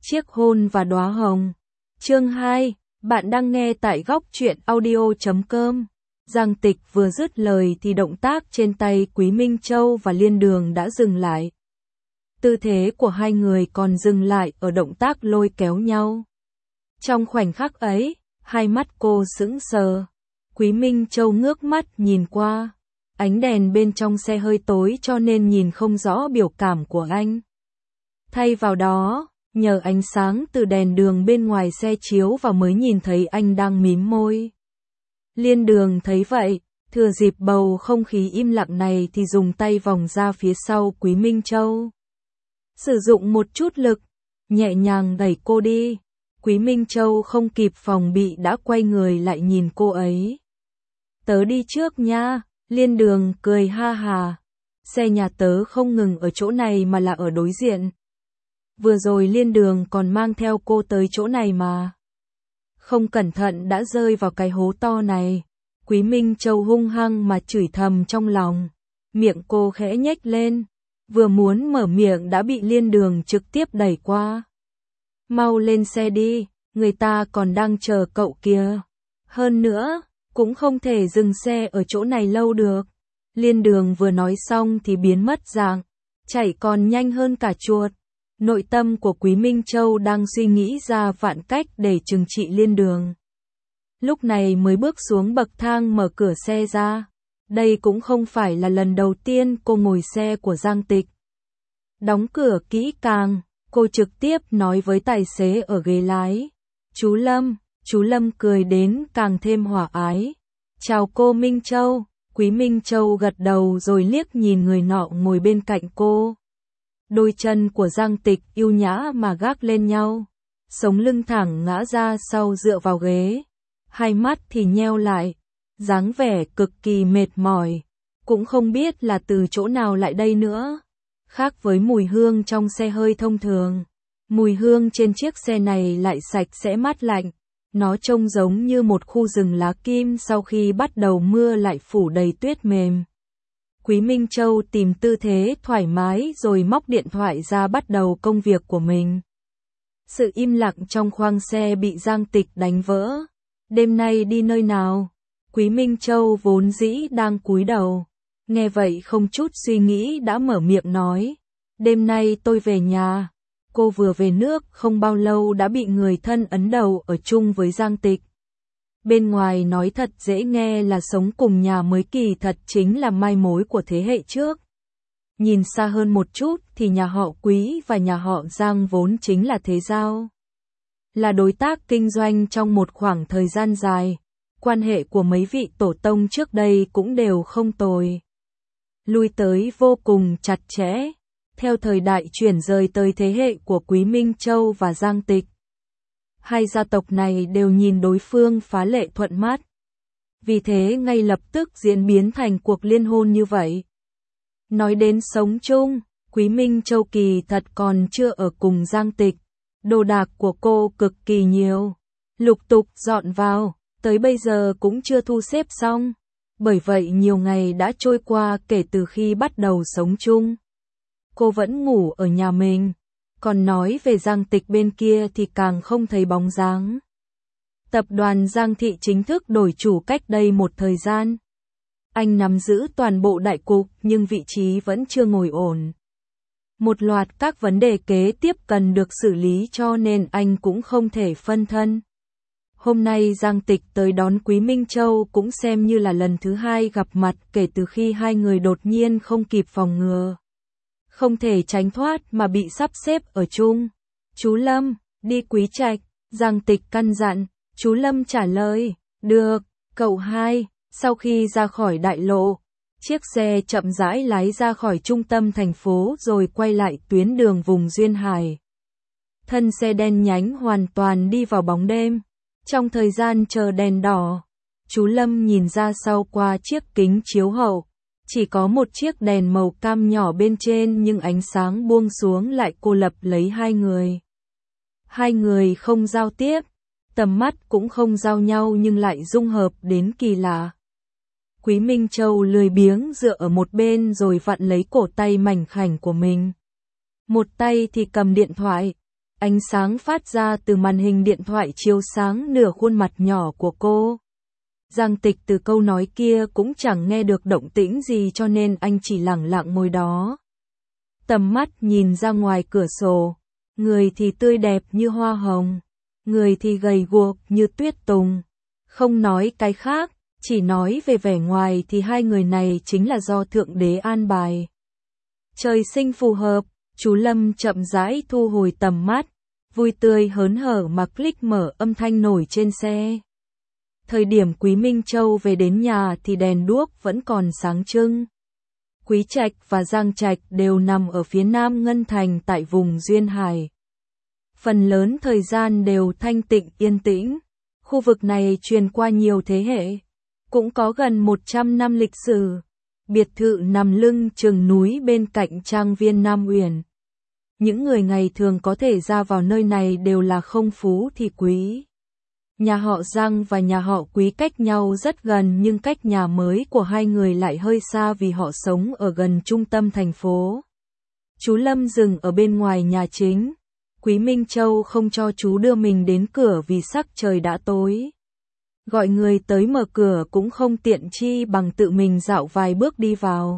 Chiếc hôn và đóa hồng. Chương 2, bạn đang nghe tại góc truyện audio.com. Giang Tịch vừa dứt lời thì động tác trên tay Quý Minh Châu và Liên Đường đã dừng lại. Tư thế của hai người còn dừng lại ở động tác lôi kéo nhau. Trong khoảnh khắc ấy, hai mắt cô sững sờ. Quý Minh Châu ngước mắt nhìn qua. Ánh đèn bên trong xe hơi tối cho nên nhìn không rõ biểu cảm của anh. Thay vào đó, nhờ ánh sáng từ đèn đường bên ngoài xe chiếu vào mới nhìn thấy anh đang mím môi. Liên Đường thấy vậy, thừa dịp bầu không khí im lặng này thì dùng tay vòng ra phía sau Quý Minh Châu. Sử dụng một chút lực, nhẹ nhàng đẩy cô đi. Quý Minh Châu không kịp phòng bị đã quay người lại nhìn cô ấy. Tớ đi trước nha, Liên Đường cười ha hà. Xe nhà tớ không ngừng ở chỗ này mà là ở đối diện. Vừa rồi Liên Đường còn mang theo cô tới chỗ này mà. Không cẩn thận đã rơi vào cái hố to này. Quý Minh Châu hung hăng mà chửi thầm trong lòng. Miệng cô khẽ nhếch lên. Vừa muốn mở miệng đã bị Liên Đường trực tiếp đẩy qua. Mau lên xe đi, người ta còn đang chờ cậu kìa. Hơn nữa, cũng không thể dừng xe ở chỗ này lâu được. Liên Đường vừa nói xong thì biến mất dạng. Chạy còn nhanh hơn cả chuột. Nội tâm của Quý Minh Châu đang suy nghĩ ra vạn cách để trừng trị Liên Đường. Lúc này mới bước xuống bậc thang mở cửa xe ra. Đây cũng không phải là lần đầu tiên cô ngồi xe của Giang Tịch. Đóng cửa kỹ càng, cô trực tiếp nói với tài xế ở ghế lái. Chú Lâm cười đến càng thêm hòa ái. Chào cô Minh Châu. Quý Minh Châu gật đầu rồi liếc nhìn người nọ ngồi bên cạnh cô. Đôi chân của Giang Tịch yêu nhã mà gác lên nhau. Sống lưng thẳng ngã ra sau dựa vào ghế. Hai mắt thì nheo lại. Dáng vẻ cực kỳ mệt mỏi. Cũng không biết là từ chỗ nào lại đây nữa. Khác với mùi hương trong xe hơi thông thường. Mùi hương trên chiếc xe này lại sạch sẽ mát lạnh. Nó trông giống như một khu rừng lá kim sau khi bắt đầu mưa lại phủ đầy tuyết mềm. Quý Minh Châu tìm tư thế thoải mái rồi móc điện thoại ra bắt đầu công việc của mình. Sự im lặng trong khoang xe bị Giang Tịch đánh vỡ. Đêm nay đi nơi nào? Quý Minh Châu vốn dĩ đang cúi đầu. Nghe vậy không chút suy nghĩ đã mở miệng nói. Đêm nay tôi về nhà. Cô vừa về nước không bao lâu đã bị người thân ấn đầu ở chung với Giang Tịch. Bên ngoài nói thật dễ nghe là sống cùng nhà mới kỳ thật chính là mai mối của thế hệ trước. Nhìn xa hơn một chút thì nhà họ Quý và nhà họ Giang vốn chính là thế giao. Là đối tác kinh doanh trong một khoảng thời gian dài. Quan hệ của mấy vị tổ tông trước đây cũng đều không tồi. Lui tới vô cùng chặt chẽ. Theo thời đại chuyển rời tới thế hệ của Quý Minh Châu và Giang Tịch. Hai gia tộc này đều nhìn đối phương phá lệ thuận mắt. Vì thế ngay lập tức diễn biến thành cuộc liên hôn như vậy. Nói đến sống chung, Quý Minh Châu kỳ thật còn chưa ở cùng Giang Tịch. Đồ đạc của cô cực kỳ nhiều. Lục tục dọn vào, tới bây giờ cũng chưa thu xếp xong. Bởi vậy nhiều ngày đã trôi qua kể từ khi bắt đầu sống chung. Cô vẫn ngủ ở nhà mình. Còn nói về Giang Tịch bên kia thì càng không thấy bóng dáng. Tập đoàn Giang Thị chính thức đổi chủ cách đây một thời gian. Anh nắm giữ toàn bộ đại cục nhưng vị trí vẫn chưa ngồi ổn. Một loạt các vấn đề kế tiếp cần được xử lý cho nên anh cũng không thể phân thân. Hôm nay Giang Tịch tới đón Quý Minh Châu cũng xem như là lần thứ hai gặp mặt kể từ khi hai người đột nhiên không kịp phòng ngừa. Không thể tránh thoát mà bị sắp xếp ở chung. Chú Lâm, đi Quý Trạch, Giang Tịch căn dặn. Chú Lâm trả lời, được, cậu hai. Sau khi ra khỏi đại lộ, chiếc xe chậm rãi lái ra khỏi trung tâm thành phố rồi quay lại tuyến đường vùng Duyên Hải. Thân xe đen nhánh hoàn toàn đi vào bóng đêm. Trong thời gian chờ đèn đỏ, chú Lâm nhìn ra sau qua chiếc kính chiếu hậu. Chỉ có một chiếc đèn màu cam nhỏ bên trên nhưng ánh sáng buông xuống lại cô lập lấy hai người. Hai người không giao tiếp, tầm mắt cũng không giao nhau nhưng lại dung hợp đến kỳ lạ. Quý Minh Châu lười biếng dựa ở một bên rồi vặn lấy cổ tay mảnh khảnh của mình. Một tay thì cầm điện thoại. Ánh sáng phát ra từ màn hình điện thoại chiếu sáng nửa khuôn mặt nhỏ của cô. Giang Tịch từ câu nói kia cũng chẳng nghe được động tĩnh gì cho nên anh chỉ lẳng lặng ngồi đó. Tầm mắt nhìn ra ngoài cửa sổ, người thì tươi đẹp như hoa hồng, người thì gầy guộc như tuyết tùng. Không nói cái khác, chỉ nói về vẻ ngoài thì hai người này chính là do Thượng Đế an bài. Trời sinh phù hợp, chú Lâm chậm rãi thu hồi tầm mắt, vui tươi hớn hở mà click mở âm thanh nổi trên xe. Thời điểm Quý Minh Châu về đến nhà thì đèn đuốc vẫn còn sáng trưng. Quý Trạch và Giang Trạch đều nằm ở phía nam Ngân Thành tại vùng Duyên Hải. Phần lớn thời gian đều thanh tịnh yên tĩnh. Khu vực này truyền qua nhiều thế hệ, cũng có gần 100 năm lịch sử. Biệt thự nằm lưng chừng núi bên cạnh trang viên Nam Uyển. Những người ngày thường có thể ra vào nơi này đều là không phú thì quý. Nhà họ Giang và nhà họ Quý cách nhau rất gần nhưng cách nhà mới của hai người lại hơi xa vì họ sống ở gần trung tâm thành phố. Chú Lâm dừng ở bên ngoài nhà chính. Quý Minh Châu không cho chú đưa mình đến cửa vì sắc trời đã tối. Gọi người tới mở cửa cũng không tiện chi bằng tự mình dạo vài bước đi vào.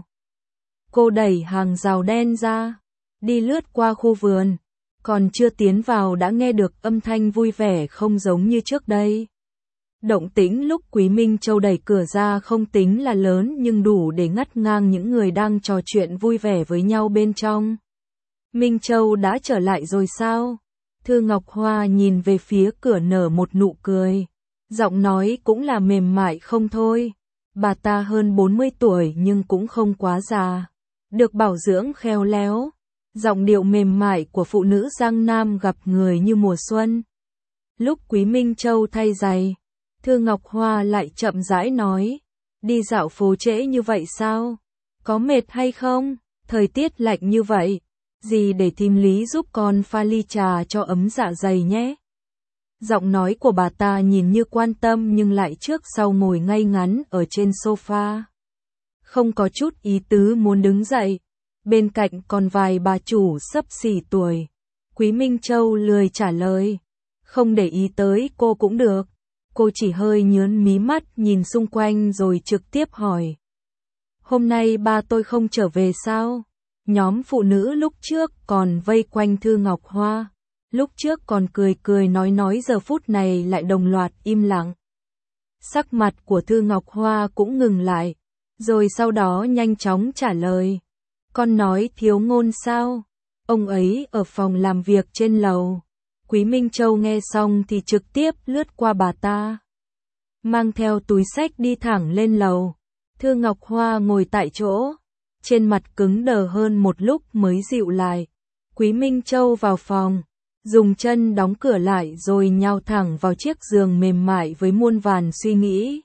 Cô đẩy hàng rào đen ra, đi lướt qua khu vườn. Còn chưa tiến vào đã nghe được âm thanh vui vẻ không giống như trước đây. Động tĩnh lúc Quý Minh Châu đẩy cửa ra không tính là lớn nhưng đủ để ngắt ngang những người đang trò chuyện vui vẻ với nhau bên trong. Minh Châu đã trở lại rồi sao? Thư Ngọc Hoa nhìn về phía cửa nở một nụ cười. Giọng nói cũng là mềm mại không thôi. Bà ta hơn 40 tuổi nhưng cũng không quá già. Được bảo dưỡng khéo léo. Giọng điệu mềm mại của phụ nữ Giang Nam gặp người như mùa xuân. Lúc Quý Minh Châu thay giày, Thư Ngọc Hoa lại chậm rãi nói, đi dạo phố trễ như vậy sao? Có mệt hay không? Thời tiết lạnh như vậy, gì để thím Lý giúp con pha ly trà cho ấm dạ dày nhé. Giọng nói của bà ta nhìn như quan tâm nhưng lại trước sau ngồi ngay ngắn ở trên sofa. Không có chút ý tứ muốn đứng dậy. Bên cạnh còn vài bà chủ xấp xỉ tuổi. Quý Minh Châu lười trả lời. Không để ý tới cô cũng được. Cô chỉ hơi nhớn mí mắt nhìn xung quanh rồi trực tiếp hỏi. Hôm nay ba tôi không trở về sao? Nhóm phụ nữ lúc trước còn vây quanh Thư Ngọc Hoa. Lúc trước còn cười cười nói giờ phút này lại đồng loạt im lặng. Sắc mặt của Thư Ngọc Hoa cũng ngừng lại. Rồi sau đó nhanh chóng trả lời. Con nói Thiếu Ngôn sao? Ông ấy ở phòng làm việc trên lầu. Quý Minh Châu nghe xong thì trực tiếp lướt qua bà ta. Mang theo túi xách đi thẳng lên lầu. Thư Ngọc Hoa ngồi tại chỗ. Trên mặt cứng đờ hơn một lúc mới dịu lại. Quý Minh Châu vào phòng. Dùng chân đóng cửa lại rồi nhào thẳng vào chiếc giường mềm mại với muôn vàn suy nghĩ.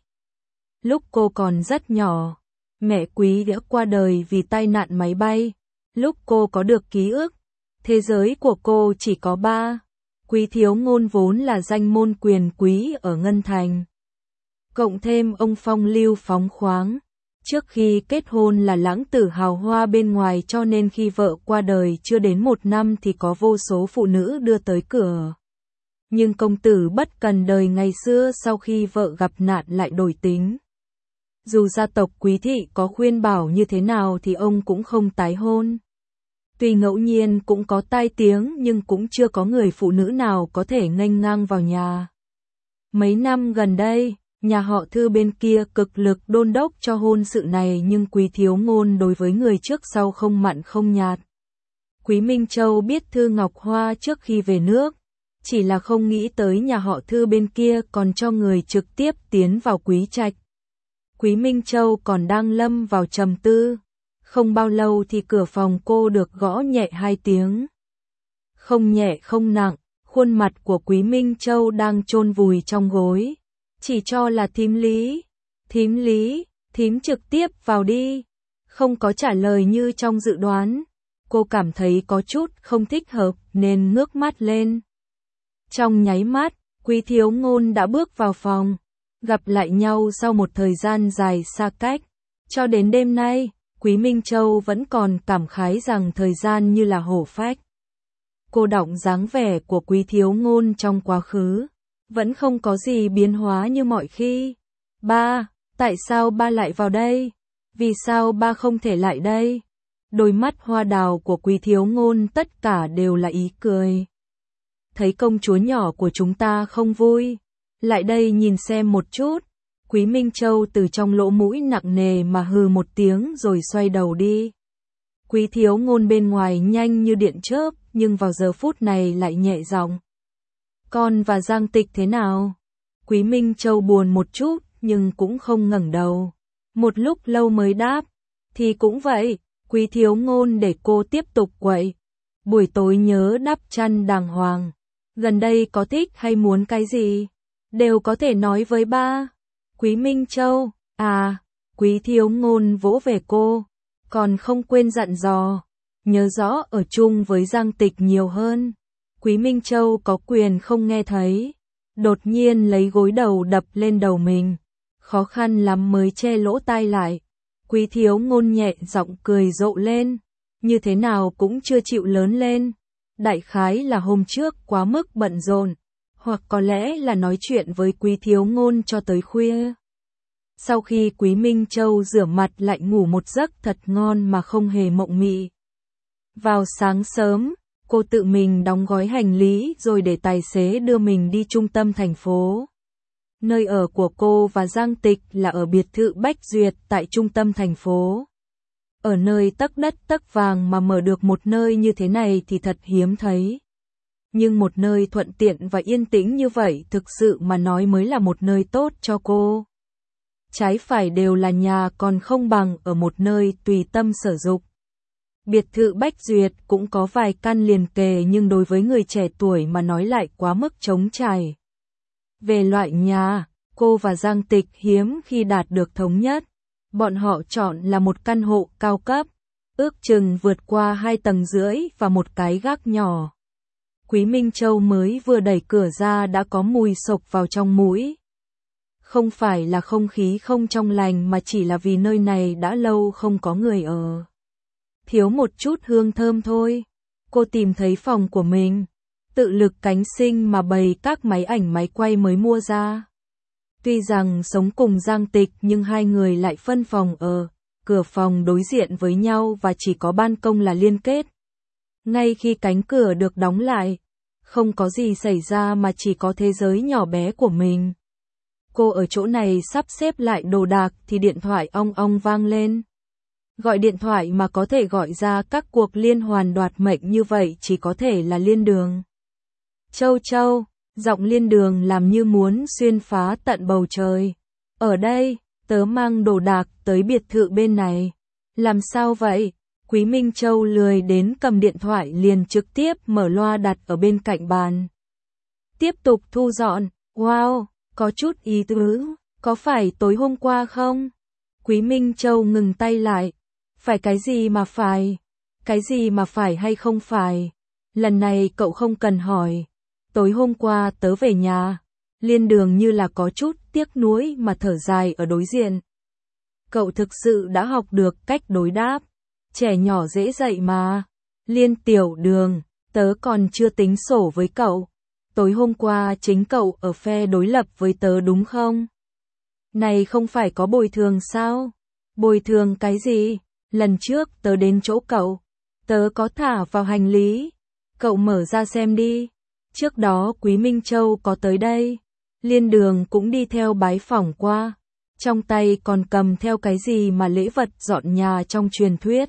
Lúc cô còn rất nhỏ. Mẹ Quý đã qua đời vì tai nạn máy bay. Lúc cô có được ký ức, thế giới của cô chỉ có ba. Quý Thiếu Ngôn vốn là danh môn quyền quý ở Ngân Thành. Cộng thêm ông phong lưu phóng khoáng. Trước khi kết hôn là lãng tử hào hoa bên ngoài cho nên khi vợ qua đời chưa đến 1 năm thì có vô số phụ nữ đưa tới cửa. Nhưng công tử bất cần đời ngày xưa sau khi vợ gặp nạn lại đổi tính. Dù gia tộc Quý thị có khuyên bảo như thế nào thì ông cũng không tái hôn. Tuy ngẫu nhiên cũng có tai tiếng nhưng cũng chưa có người phụ nữ nào có thể nghênh ngang vào nhà. Mấy năm gần đây, nhà họ Thư bên kia cực lực đôn đốc cho hôn sự này nhưng Quý Thiếu Ngôn đối với người trước sau không mặn không nhạt. Quý Minh Châu biết Thư Ngọc Hoa trước khi về nước, chỉ là không nghĩ tới nhà họ Thư bên kia còn cho người trực tiếp tiến vào Quý Trạch. Quý Minh Châu còn đang lâm vào trầm tư. Không bao lâu thì cửa phòng cô được gõ nhẹ 2 tiếng. Không nhẹ không nặng, khuôn mặt của Quý Minh Châu đang chôn vùi trong gối. Chỉ cho là thím Lý. Thím Lý, thím trực tiếp vào đi. Không có trả lời như trong dự đoán. Cô cảm thấy có chút không thích hợp nên ngước mắt lên. Trong nháy mắt, Quý Thiếu Ngôn đã bước vào phòng. Gặp lại nhau sau một thời gian dài xa cách. Cho đến đêm nay, Quý Minh Châu vẫn còn cảm khái rằng thời gian như là hổ phách. cô đọng dáng vẻ của Quý Thiếu Ngôn trong quá khứ. Vẫn không có gì biến hóa như mọi khi. Ba, tại sao ba lại vào đây? Vì sao ba không thể lại đây? Đôi mắt hoa đào của Quý Thiếu Ngôn tất cả đều là ý cười. Thấy công chúa nhỏ của chúng ta không vui. Lại đây nhìn xem một chút. Quý Minh Châu từ trong lỗ mũi nặng nề mà hừ một tiếng rồi xoay đầu đi. Quý Thiếu Ngôn bên ngoài nhanh như điện chớp, nhưng vào giờ phút này lại nhẹ giọng. Con và Giang Tịch thế nào? Quý Minh Châu buồn một chút, nhưng cũng không ngẩng đầu. Một lúc lâu mới đáp. Thì cũng vậy, Quý Thiếu Ngôn để cô tiếp tục quậy. Buổi tối nhớ đắp chăn đàng hoàng. Gần đây có thích hay muốn cái gì? Đều có thể nói với ba. Quý Minh Châu, Quý Thiếu Ngôn vỗ về cô. Còn không quên dặn dò. Nhớ rõ ở chung với Giang Tịch nhiều hơn. Quý Minh Châu có quyền không nghe thấy. Đột nhiên lấy gối đầu đập lên đầu mình. Khó khăn lắm mới che lỗ tai lại. Quý Thiếu Ngôn nhẹ giọng cười rộ lên. Như thế nào cũng chưa chịu lớn lên. Đại khái là hôm trước quá mức bận rộn. Hoặc có lẽ là nói chuyện với Quý Thiếu Ngôn cho tới khuya. Sau khi Quý Minh Châu rửa mặt lại ngủ một giấc thật ngon mà không hề mộng mị. Vào sáng sớm, cô tự mình đóng gói hành lý rồi để tài xế đưa mình đi trung tâm thành phố. Nơi ở của cô và Giang Tịch là ở biệt thự Bách Duyệt tại trung tâm thành phố. Ở nơi tấc đất tấc vàng mà mở được một nơi như thế này thì thật hiếm thấy. Nhưng một nơi thuận tiện và yên tĩnh như vậy thực sự mà nói mới là một nơi tốt cho cô. Trái phải đều là nhà còn không bằng ở một nơi tùy tâm sở dục. Biệt thự Bách Duyệt cũng có vài căn liền kề nhưng đối với người trẻ tuổi mà nói lại quá mức trống trải. Về loại nhà, cô và Giang Tịch hiếm khi đạt được thống nhất. Bọn họ chọn là một căn hộ cao cấp, ước chừng vượt qua 2 tầng rưỡi và một cái gác nhỏ. Quý Minh Châu mới vừa đẩy cửa ra đã có mùi sộc vào trong mũi. Không phải là không khí không trong lành mà chỉ là vì nơi này đã lâu không có người ở. Thiếu một chút hương thơm thôi. Cô tìm thấy phòng của mình, tự lực cánh sinh mà bày các máy ảnh máy quay mới mua ra. Tuy rằng sống cùng Giang Tịch nhưng hai người lại phân phòng ở, cửa phòng đối diện với nhau và chỉ có ban công là liên kết. Ngay khi cánh cửa được đóng lại, không có gì xảy ra mà chỉ có thế giới nhỏ bé của mình. Cô ở chỗ này sắp xếp lại đồ đạc thì điện thoại ong ong vang lên. Gọi điện thoại mà có thể gọi ra các cuộc liên hoàn đoạt mệnh như vậy chỉ có thể là Liên Đường. Châu Châu, giọng Liên Đường làm như muốn xuyên phá tận bầu trời. Ở đây, tớ mang đồ đạc tới biệt thự bên này. Làm sao vậy? Quý Minh Châu lười đến cầm điện thoại liền trực tiếp mở loa đặt ở bên cạnh bàn. Tiếp tục thu dọn. Wow, có chút ý tứ. Có phải tối hôm qua không? Quý Minh Châu ngừng tay lại. Phải cái gì mà phải? Cái gì mà phải hay không phải? Lần này cậu không cần hỏi. Tối hôm qua tớ về nhà. Liên Đường như là có chút tiếc nuối mà thở dài ở đối diện. Cậu thực sự đã học được cách đối đáp. Trẻ nhỏ dễ dạy mà. Liên Tiểu Đường, tớ còn chưa tính sổ với cậu. Tối hôm qua chính cậu ở phe đối lập với tớ đúng không? Này không phải có bồi thường sao? Bồi thường cái gì? Lần trước tớ đến chỗ cậu, tớ có thả vào hành lý. Cậu mở ra xem đi. Trước đó Quý Minh Châu có tới đây. Liên Đường cũng đi theo bái phỏng qua. Trong tay còn cầm theo cái gì mà lễ vật dọn nhà trong truyền thuyết.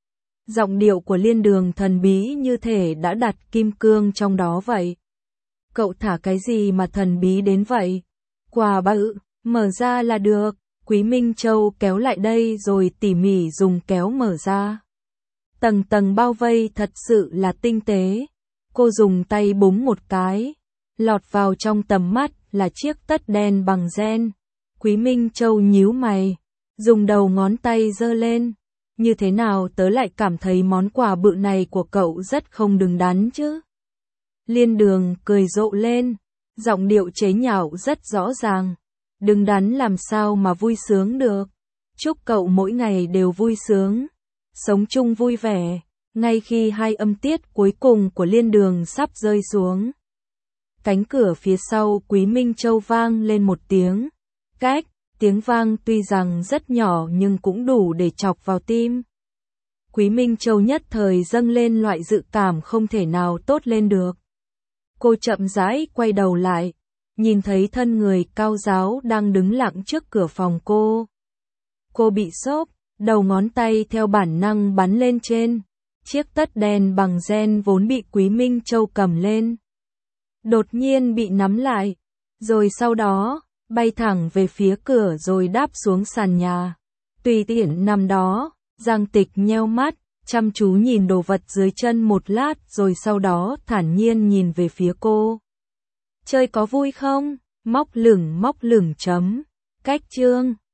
Giọng điệu của Liên Đường thần bí như thể đã đặt kim cương trong đó vậy. Cậu thả cái gì mà thần bí đến vậy? Quà bự, mở ra là được. Quý Minh Châu kéo lại đây rồi tỉ mỉ dùng kéo mở ra. Tầng tầng bao vây thật sự là tinh tế. Cô dùng tay búng một cái. Lọt vào trong tầm mắt là chiếc tất đen bằng ren. Quý Minh Châu nhíu mày. Dùng đầu ngón tay giơ lên. Như thế nào tớ lại cảm thấy món quà bự này của cậu rất không đứng đắn chứ? Liên Đường cười rộ lên. Giọng điệu chế nhạo rất rõ ràng. Đứng đắn làm sao mà vui sướng được. Chúc cậu mỗi ngày đều vui sướng. Sống chung vui vẻ. ngay khi hai âm tiết cuối cùng của Liên Đường sắp rơi xuống. Cánh cửa phía sau Quý Minh Châu vang lên một tiếng. Cách, tiếng vang tuy rằng rất nhỏ nhưng cũng đủ để chọc vào tim. Quý Minh Châu nhất thời dâng lên loại dự cảm không thể nào tốt lên được. Cô chậm rãi quay đầu lại, nhìn thấy thân người cao ráo đang đứng lặng trước cửa phòng cô. Cô bị sốc, đầu ngón tay theo bản năng bắn lên trên. Chiếc tất đen bằng ren vốn bị Quý Minh Châu cầm lên. Đột nhiên bị nắm lại, rồi sau đó, bay thẳng về phía cửa rồi đáp xuống sàn nhà. Tùy tiện nằm đó, Giang Tịch nheo mắt, chăm chú nhìn đồ vật dưới chân một lát rồi sau đó thản nhiên nhìn về phía cô. Chơi có vui không? Móc lửng chấm. Cách chương.